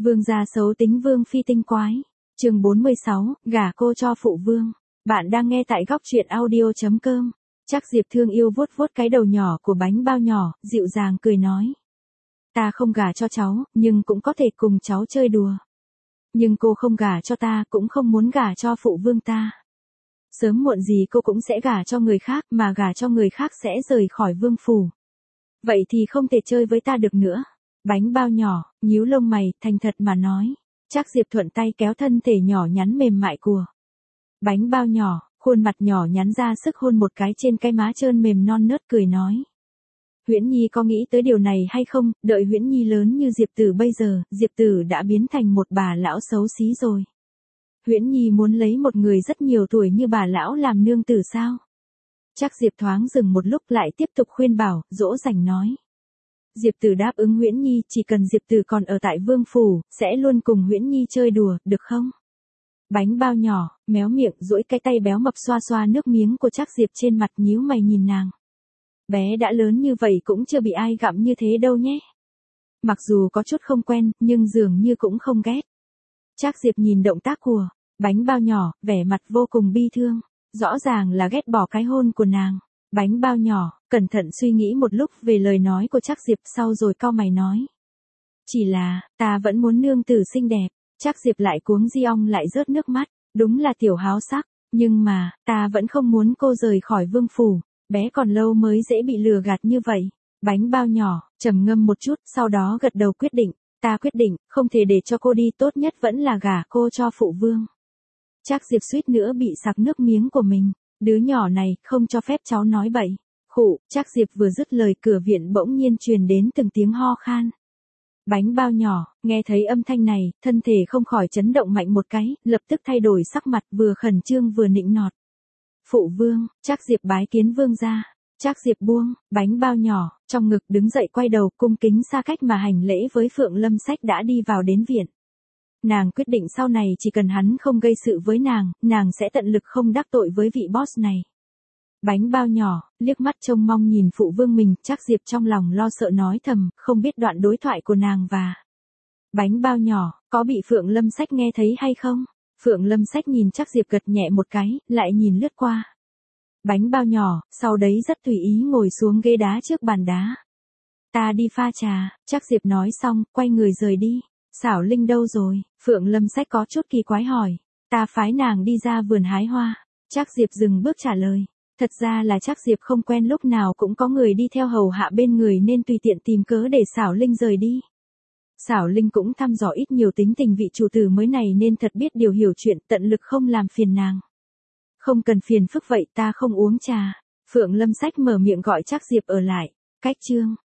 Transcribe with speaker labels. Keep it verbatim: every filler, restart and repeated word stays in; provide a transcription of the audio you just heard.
Speaker 1: Vương gia xấu tính vương phi tinh quái. Chương bốn mươi sáu, gả cô cho phụ vương. Bạn đang nghe tại góc truyện audio chấm com. Trác Diệp thương yêu vuốt vuốt cái đầu nhỏ của bánh bao nhỏ, dịu dàng cười nói. Ta không gả cho cháu, nhưng cũng có thể cùng cháu chơi đùa. Nhưng cô không gả cho ta, cũng không muốn gả cho phụ vương ta. Sớm muộn gì cô cũng sẽ gả cho người khác, mà gả cho người khác sẽ rời khỏi vương phủ. Vậy thì không thể chơi với ta được nữa. Bánh bao nhỏ, nhíu lông mày, thành thật mà nói. Trác Diệp thuận tay kéo thân thể nhỏ nhắn mềm mại của bánh bao nhỏ, khuôn mặt nhỏ nhắn ra sức hôn một cái trên cái má trơn mềm non nớt, cười nói. Huyễn Nhi có nghĩ tới điều này hay không? Đợi Huyễn Nhi lớn như Diệp Tử bây giờ, Diệp Tử đã biến thành một bà lão xấu xí rồi. Huyễn Nhi muốn lấy một người rất nhiều tuổi như bà lão làm nương tử sao? Trác Diệp thoáng dừng một lúc lại tiếp tục khuyên bảo, dỗ dành nói. Diệp Tử đáp ứng Huyễn Nhi, chỉ cần Diệp Tử còn ở tại vương phủ, sẽ luôn cùng Huyễn Nhi chơi đùa, được không? Bánh bao nhỏ, méo miệng, duỗi cái tay béo mập xoa xoa nước miếng của Trác Diệp trên mặt, nhíu mày nhìn nàng. Bé đã lớn như vậy cũng chưa bị ai gặm như thế đâu nhé. Mặc dù có chút không quen, nhưng dường như cũng không ghét. Trác Diệp nhìn động tác của bánh bao nhỏ, vẻ mặt vô cùng bi thương. Rõ ràng là ghét bỏ cái hôn của nàng. Bánh bao nhỏ, cẩn thận suy nghĩ một lúc về lời nói của Trác Diệp, sau rồi cau mày nói. Chỉ là, ta vẫn muốn nương tử xinh đẹp. Trác Diệp lại cuống di ong lại rớt nước mắt. Đúng là tiểu háo sắc. Nhưng mà, ta vẫn không muốn cô rời khỏi vương phủ. Bé còn lâu mới dễ bị lừa gạt như vậy. Bánh bao nhỏ, trầm ngâm một chút, sau đó gật đầu quyết định. Ta quyết định, không thể để cho cô đi, tốt nhất vẫn là gả cô cho phụ vương. Trác Diệp suýt nữa bị sặc nước miếng của mình. Đứa nhỏ này, không cho phép cháu nói bậy. Khụ, Trác Diệp vừa dứt lời, cửa viện bỗng nhiên truyền đến từng tiếng ho khan. Bánh bao nhỏ, nghe thấy âm thanh này, thân thể không khỏi chấn động mạnh một cái, lập tức thay đổi sắc mặt, vừa khẩn trương vừa nịnh nọt. Phụ vương, Trác Diệp bái kiến vương gia. Trác Diệp buông bánh bao nhỏ trong ngực, đứng dậy quay đầu, cung kính xa cách mà hành lễ với Phượng Lâm Sách đã đi vào đến viện. Nàng quyết định sau này chỉ cần hắn không gây sự với nàng, nàng sẽ tận lực không đắc tội với vị boss này. Bánh bao nhỏ, liếc mắt trông mong nhìn phụ vương mình, Trác Diệp trong lòng lo sợ nói thầm, không biết đoạn đối thoại của nàng và bánh bao nhỏ, có bị Phượng Lâm Sách nghe thấy hay không? Phượng Lâm Sách nhìn Trác Diệp gật nhẹ một cái, lại nhìn lướt qua bánh bao nhỏ, sau đấy rất tùy ý ngồi xuống ghế đá trước bàn đá. Ta đi pha trà, Trác Diệp nói xong, quay người rời đi. Xảo Linh đâu rồi? Phượng Lâm Sách có chút kỳ quái hỏi. Ta phái nàng đi ra vườn hái hoa. Trác Diệp dừng bước trả lời. Thật ra là Trác Diệp không quen lúc nào cũng có người đi theo hầu hạ bên người nên tùy tiện tìm cớ để Xảo Linh rời đi. Xảo Linh cũng thăm dò ít nhiều tính tình vị chủ tử mới này nên thật biết điều hiểu chuyện, tận lực không làm phiền nàng. Không cần phiền phức vậy, ta không uống trà. Phượng Lâm Sách mở miệng gọi Trác Diệp ở lại. Cách chương